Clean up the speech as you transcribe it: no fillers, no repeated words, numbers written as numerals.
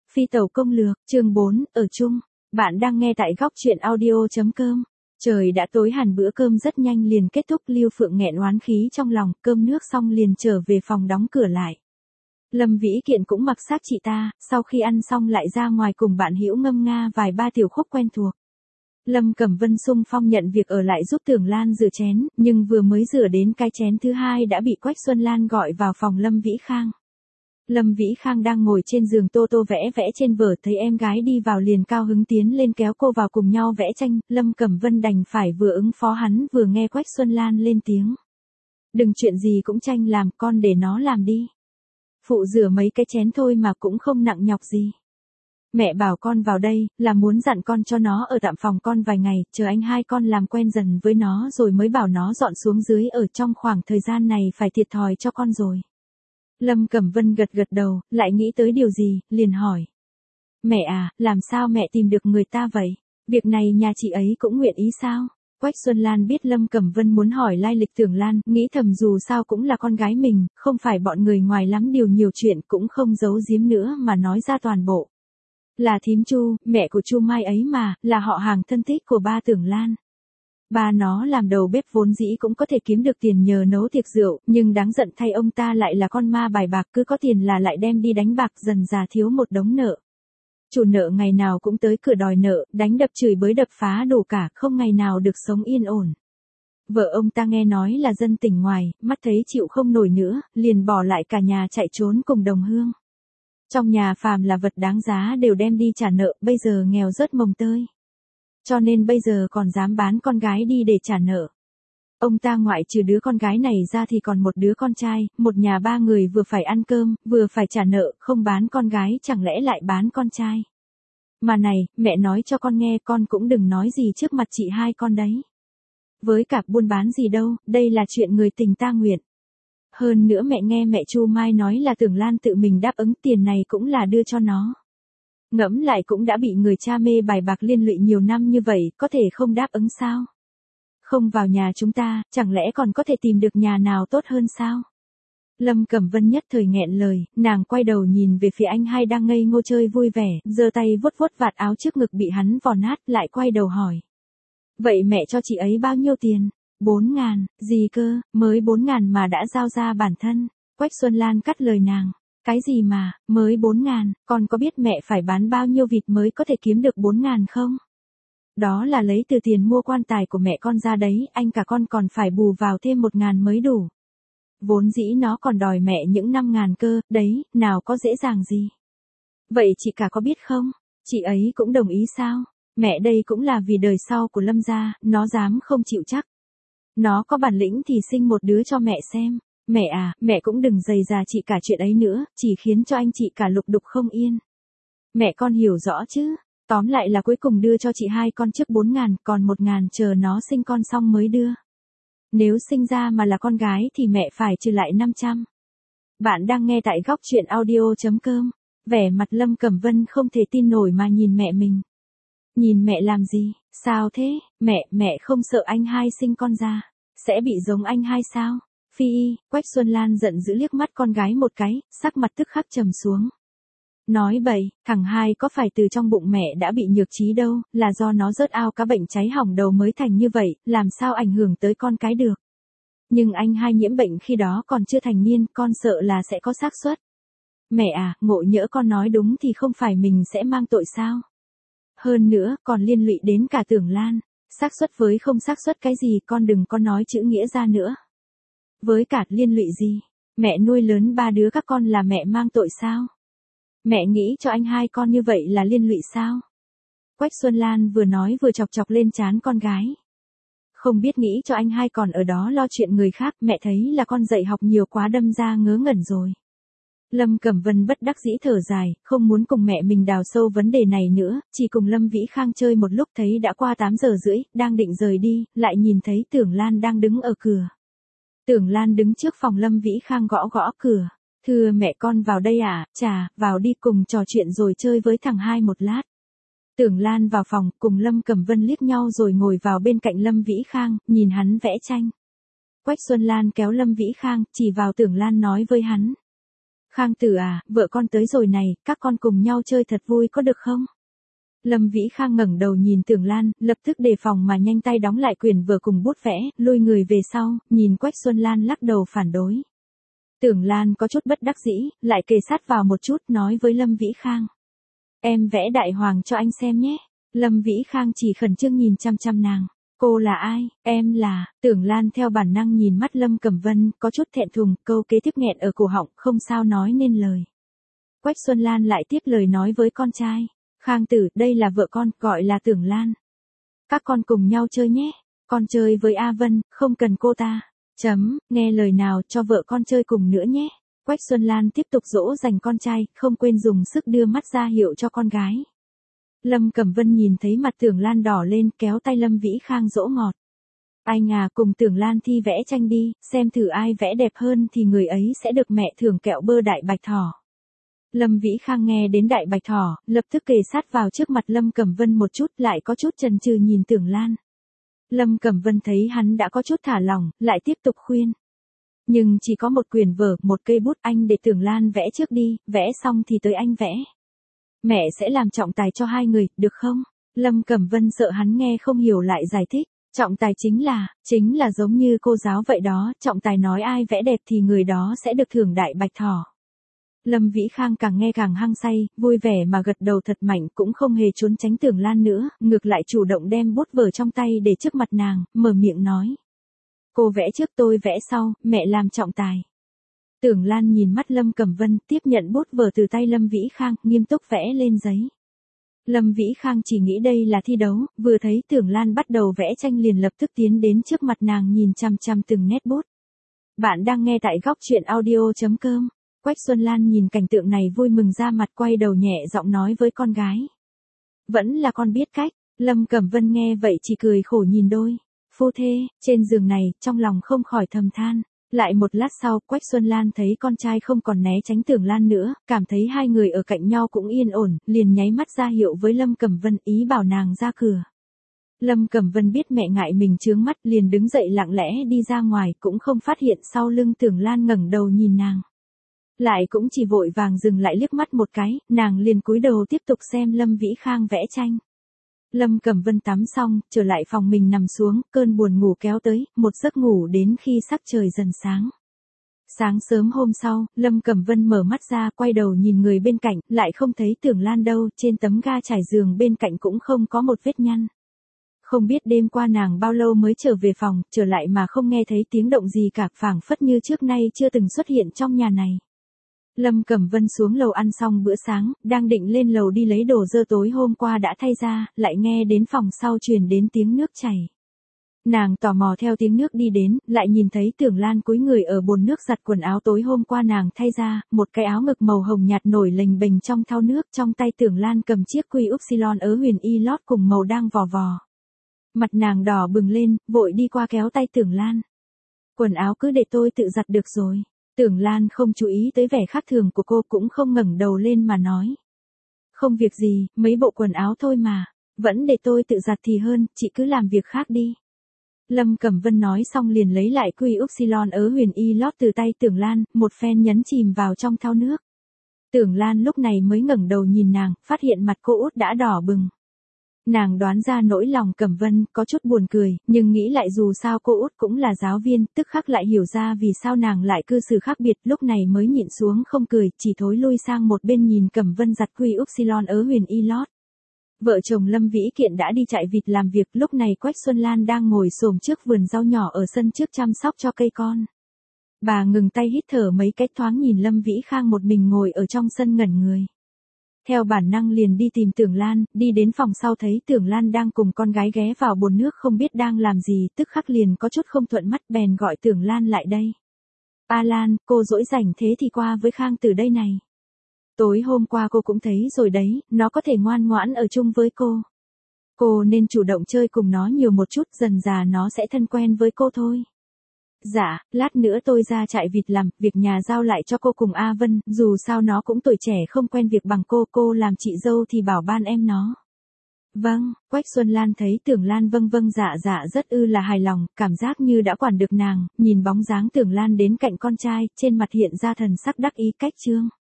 Phi tẩu công lược, chương 4, ở chung. Bạn đang nghe tại góc truyện audio.com. Trời đã tối hẳn, bữa cơm rất nhanh liền kết thúc. Lưu Phượng nghẹn oán khí trong lòng, cơm nước xong liền trở về phòng đóng cửa lại. Lâm Vĩ Kiện cũng mặc xác chị ta, sau khi ăn xong lại ra ngoài cùng bạn hữu ngâm nga vài ba tiểu khúc quen thuộc. Lâm Cẩm Vân xung phong nhận việc ở lại giúp Tưởng Lan rửa chén, nhưng vừa mới rửa đến cái chén thứ hai đã bị Quách Xuân Lan gọi vào phòng Lâm Vĩ Khang. Lâm Vĩ Khang đang ngồi trên giường tô tô vẽ vẽ trên vở, thấy em gái đi vào liền cao hứng tiến lên kéo cô vào cùng nhau vẽ tranh. Lâm Cẩm Vân đành phải vừa ứng phó hắn vừa nghe Quách Xuân Lan lên tiếng. Đừng chuyện gì cũng tranh làm, con để nó làm đi. Phụ rửa mấy cái chén thôi mà cũng không nặng nhọc gì. Mẹ bảo con vào đây, là muốn dặn con cho nó ở tạm phòng con vài ngày, chờ anh hai con làm quen dần với nó rồi mới bảo nó dọn xuống dưới, ở trong khoảng thời gian này phải thiệt thòi cho con rồi. Lâm Cẩm Vân gật gật đầu, lại nghĩ tới điều gì, liền hỏi. Mẹ à, làm sao mẹ tìm được người ta vậy? Việc này nhà chị ấy cũng nguyện ý sao? Quách Xuân Lan biết Lâm Cẩm Vân muốn hỏi lai lịch Tưởng Lan, nghĩ thầm dù sao cũng là con gái mình, không phải bọn người ngoài lắm điều nhiều chuyện, cũng không giấu giếm nữa mà nói ra toàn bộ. Là thím Chu, mẹ của Chu Mai ấy mà, là họ hàng thân thích của ba Tưởng Lan. Ba nó làm đầu bếp vốn dĩ cũng có thể kiếm được tiền nhờ nấu tiệc rượu, nhưng đáng giận thay ông ta lại là con ma bài bạc, cứ có tiền là lại đem đi đánh bạc, dần già thiếu một đống nợ. Chủ nợ ngày nào cũng tới cửa đòi nợ, đánh đập chửi bới đập phá đủ cả, không ngày nào được sống yên ổn. Vợ ông ta nghe nói là dân tỉnh ngoài, mắt thấy chịu không nổi nữa, liền bỏ lại cả nhà chạy trốn cùng đồng hương. Trong nhà phàm là vật đáng giá đều đem đi trả nợ, bây giờ nghèo rớt mồng tơi. Cho nên bây giờ còn dám bán con gái đi để trả nợ. Ông ta ngoại trừ đứa con gái này ra thì còn một đứa con trai, một nhà ba người vừa phải ăn cơm, vừa phải trả nợ, không bán con gái chẳng lẽ lại bán con trai. Mà này, mẹ nói cho con nghe, con cũng đừng nói gì trước mặt chị hai con đấy. Với cả buôn bán gì đâu, đây là chuyện người tình ta nguyện. Hơn nữa mẹ nghe mẹ Chu Mai nói là Tưởng Lan tự mình đáp ứng, tiền này cũng là đưa cho nó. Ngẫm lại cũng đã bị người cha mê bài bạc liên lụy nhiều năm như vậy, có thể không đáp ứng sao? Không vào nhà chúng ta, chẳng lẽ còn có thể tìm được nhà nào tốt hơn sao? Lâm Cẩm Vân nhất thời nghẹn lời, nàng quay đầu nhìn về phía anh hai đang ngây ngô chơi vui vẻ, giơ tay vuốt vuốt vạt áo trước ngực bị hắn vò nát, lại quay đầu hỏi. Vậy mẹ cho chị ấy bao nhiêu tiền? 4.000, gì cơ, mới 4.000 mà đã giao ra bản thân. Quách Xuân Lan cắt lời nàng. Cái gì mà, mới 4.000, con có biết mẹ phải bán bao nhiêu vịt mới có thể kiếm được 4.000 không? Đó là lấy từ tiền mua quan tài của mẹ con ra đấy, anh cả con còn phải bù vào thêm 1.000 mới đủ. Vốn dĩ nó còn đòi mẹ những 5.000 cơ, đấy, nào có dễ dàng gì. Vậy chị cả có biết không? Chị ấy cũng đồng ý sao? Mẹ đây cũng là vì đời sau của Lâm gia, nó dám không chịu chắc. Nó có bản lĩnh thì sinh một đứa cho mẹ xem. Mẹ à, mẹ cũng đừng dày dà chị cả chuyện ấy nữa, chỉ khiến cho anh chị cả lục đục không yên. Mẹ con hiểu rõ chứ, tóm lại là cuối cùng đưa cho chị hai con trước 4.000, còn 1.000 chờ nó sinh con xong mới đưa. Nếu sinh ra mà là con gái thì mẹ phải trừ lại 500. Bạn đang nghe tại góc truyện audio.com, vẻ mặt Lâm Cẩm Vân không thể tin nổi mà nhìn mẹ mình. Nhìn mẹ làm gì, sao thế, mẹ không sợ anh hai sinh con ra, sẽ bị giống anh hai sao? Phi y, Quách Xuân Lan giận dữ liếc mắt con gái một cái, sắc mặt tức khắc trầm xuống. Nói bậy, thằng hai có phải từ trong bụng mẹ đã bị nhược trí đâu, là do nó rớt ao cá bệnh cháy hỏng đầu mới thành như vậy, làm sao ảnh hưởng tới con cái được. Nhưng anh hai nhiễm bệnh khi đó còn chưa thành niên, con sợ là sẽ có xác suất. Mẹ à, ngộ nhỡ con nói đúng thì không phải mình sẽ mang tội sao? Hơn nữa, còn liên lụy đến cả Tưởng Lan, xác suất với không xác suất cái gì, con đừng có nói chữ nghĩa ra nữa. Với cả liên lụy gì? Mẹ nuôi lớn ba đứa các con là mẹ mang tội sao? Mẹ nghĩ cho anh hai con như vậy là liên lụy sao? Quách Xuân Lan vừa nói vừa chọc chọc lên trán con gái. Không biết nghĩ cho anh hai còn ở đó lo chuyện người khác, mẹ thấy là con dạy học nhiều quá đâm ra ngớ ngẩn rồi. Lâm Cẩm Vân bất đắc dĩ thở dài, không muốn cùng mẹ mình đào sâu vấn đề này nữa, chỉ cùng Lâm Vĩ Khang chơi một lúc, thấy đã qua 8 giờ rưỡi, đang định rời đi, lại nhìn thấy Tưởng Lan đang đứng ở cửa. Tưởng Lan đứng trước phòng Lâm Vĩ Khang gõ gõ cửa. Thưa mẹ, con vào đây à, chà, vào đi cùng trò chuyện rồi chơi với thằng hai một lát. Tưởng Lan vào phòng, cùng Lâm Cẩm Vân liếc nhau rồi ngồi vào bên cạnh Lâm Vĩ Khang, nhìn hắn vẽ tranh. Quách Xuân Lan kéo Lâm Vĩ Khang, chỉ vào Tưởng Lan nói với hắn. Khang Tử à, vợ con tới rồi này, các con cùng nhau chơi thật vui có được không? Lâm Vĩ Khang ngẩng đầu nhìn Tưởng Lan, lập tức đề phòng mà nhanh tay đóng lại quyển vở cùng bút vẽ, lui người về sau, nhìn Quách Xuân Lan lắc đầu phản đối. Tưởng Lan có chút bất đắc dĩ, lại kề sát vào một chút nói với Lâm Vĩ Khang. Em vẽ đại hoàng cho anh xem nhé. Lâm Vĩ Khang chỉ khẩn trương nhìn chăm chăm nàng. Cô là ai? Em là, Tưởng Lan theo bản năng nhìn mắt Lâm Cẩm Vân, có chút thẹn thùng, câu kế tiếp nghẹn ở cổ họng, không sao nói nên lời. Quách Xuân Lan lại tiếp lời nói với con trai. Khang Tử, đây là vợ con, gọi là Tưởng Lan. Các con cùng nhau chơi nhé. Con chơi với A Vân, không cần cô ta. Nghe lời nào cho vợ con chơi cùng nữa nhé. Quách Xuân Lan tiếp tục dỗ dành con trai, không quên dùng sức đưa mắt ra hiệu cho con gái. Lâm Cẩm Vân nhìn thấy mặt Tưởng Lan đỏ lên, kéo tay Lâm Vĩ Khang dỗ ngọt. Anh à, cùng Tưởng Lan thi vẽ tranh đi, xem thử ai vẽ đẹp hơn thì người ấy sẽ được mẹ thưởng kẹo bơ đại bạch thỏ. Lâm Vĩ Khang nghe đến đại bạch thỏ, lập tức kề sát vào trước mặt Lâm Cẩm Vân một chút, lại có chút chần chừ nhìn Tưởng Lan. Lâm Cẩm Vân thấy hắn đã có chút thả lỏng, lại tiếp tục khuyên. Nhưng chỉ có một quyển vở, một cây bút, anh để Tưởng Lan vẽ trước đi, vẽ xong thì tới anh vẽ. Mẹ sẽ làm trọng tài cho hai người, được không? Lâm Cẩm Vân sợ hắn nghe không hiểu lại giải thích. Trọng tài chính là giống như cô giáo vậy đó, trọng tài nói ai vẽ đẹp thì người đó sẽ được thưởng đại bạch thỏ. Lâm Vĩ Khang càng nghe càng hăng say, vui vẻ mà gật đầu thật mạnh, cũng không hề trốn tránh Tưởng Lan nữa, ngược lại chủ động đem bút vở trong tay để trước mặt nàng, mở miệng nói. Cô vẽ trước tôi vẽ sau, mẹ làm trọng tài. Tưởng Lan nhìn mắt Lâm Cẩm Vân, tiếp nhận bút vở từ tay Lâm Vĩ Khang, nghiêm túc vẽ lên giấy. Lâm Vĩ Khang chỉ nghĩ đây là thi đấu, vừa thấy Tưởng Lan bắt đầu vẽ tranh liền lập tức tiến đến trước mặt nàng nhìn chằm chằm từng nét bút. Bạn đang nghe tại góc truyện audio.com. Quách Xuân Lan nhìn cảnh tượng này vui mừng ra mặt, quay đầu nhẹ giọng nói với con gái. Vẫn là con biết cách. Lâm Cẩm Vân nghe vậy chỉ cười khổ nhìn đôi phu thê trên giường này, trong lòng không khỏi thầm than. Lại một lát sau, Quách Xuân Lan thấy con trai không còn né tránh Tưởng Lan nữa, cảm thấy hai người ở cạnh nhau cũng yên ổn, liền nháy mắt ra hiệu với Lâm Cẩm Vân, ý bảo nàng ra cửa. Lâm Cẩm Vân biết mẹ ngại mình chướng mắt, liền đứng dậy lặng lẽ đi ra ngoài, cũng không phát hiện sau lưng Tưởng Lan ngẩng đầu nhìn nàng. Lại cũng chỉ vội vàng dừng lại liếc mắt một cái, nàng liền cúi đầu tiếp tục xem Lâm Vĩ Khang vẽ tranh. Lâm Cẩm Vân tắm xong, trở lại phòng mình nằm xuống, cơn buồn ngủ kéo tới, một giấc ngủ đến khi sắc trời dần sáng. Sáng sớm hôm sau, Lâm Cẩm Vân mở mắt ra, quay đầu nhìn người bên cạnh, lại không thấy Tưởng Lan đâu, trên tấm ga trải giường bên cạnh cũng không có một vết nhăn. Không biết đêm qua nàng bao lâu mới trở về phòng, trở lại mà không nghe thấy tiếng động gì cả, phảng phất như trước nay chưa từng xuất hiện trong nhà này. Lâm Cẩm Vân xuống lầu ăn xong bữa sáng, đang định lên lầu đi lấy đồ dơ tối hôm qua đã thay ra, lại nghe đến phòng sau truyền đến tiếng nước chảy. Nàng tò mò theo tiếng nước đi đến, lại nhìn thấy Tưởng Lan cúi người ở bồn nước giặt quần áo tối hôm qua nàng thay ra, một cái áo ngực màu hồng nhạt nổi lềnh bềnh trong thau nước, trong tay Tưởng Lan cầm chiếc quy upsilon ớ huyền y lót cùng màu đang vò vò. Mặt nàng đỏ bừng lên, vội đi qua kéo tay Tưởng Lan. Quần áo cứ để tôi tự giặt được rồi. Tưởng Lan không chú ý tới vẻ khác thường của cô, cũng không ngẩng đầu lên mà nói. Không việc gì, mấy bộ quần áo thôi mà, vẫn để tôi tự giặt thì hơn, chị cứ làm việc khác đi. Lâm Cẩm Vân nói xong liền lấy lại quy upsilon ớ huyền y lót từ tay Tưởng Lan, một phen nhấn chìm vào trong thau nước. Tưởng Lan lúc này mới ngẩng đầu nhìn nàng, phát hiện mặt cô út đã đỏ bừng. Nàng đoán ra nỗi lòng Cẩm Vân, có chút buồn cười, nhưng nghĩ lại dù sao cô út cũng là giáo viên, tức khắc lại hiểu ra vì sao nàng lại cư xử khác biệt, lúc này mới nhịn xuống không cười, chỉ thối lui sang một bên nhìn Cẩm Vân giặt quy upsilon ớ huyền y lót. Vợ chồng Lâm Vĩ Kiện đã đi chạy vịt làm việc, lúc này Quách Xuân Lan đang ngồi xổm trước vườn rau nhỏ ở sân trước chăm sóc cho cây con. Bà ngừng tay hít thở mấy cái, thoáng nhìn Lâm Vĩ Khang một mình ngồi ở trong sân ngẩn người. Theo bản năng liền đi tìm Tưởng Lan, đi đến phòng sau thấy Tưởng Lan đang cùng con gái ghé vào bồn nước không biết đang làm gì, tức khắc liền có chút không thuận mắt, bèn gọi Tưởng Lan lại đây. A Lan, cô rỗi rảnh thế thì qua với Khang Tử đây này. Tối hôm qua cô cũng thấy rồi đấy, nó có thể ngoan ngoãn ở chung với cô. Cô nên chủ động chơi cùng nó nhiều một chút, dần dà nó sẽ thân quen với cô thôi. Dạ, lát nữa tôi ra chạy vịt làm, việc nhà giao lại cho cô cùng A Vân, dù sao nó cũng tuổi trẻ không quen việc bằng cô làm chị dâu thì bảo ban em nó. Vâng, Quách Xuân Lan thấy Tưởng Lan vâng vâng dạ dạ rất là hài lòng, cảm giác như đã quản được nàng, nhìn bóng dáng Tưởng Lan đến cạnh con trai, trên mặt hiện ra thần sắc đắc ý cách trương.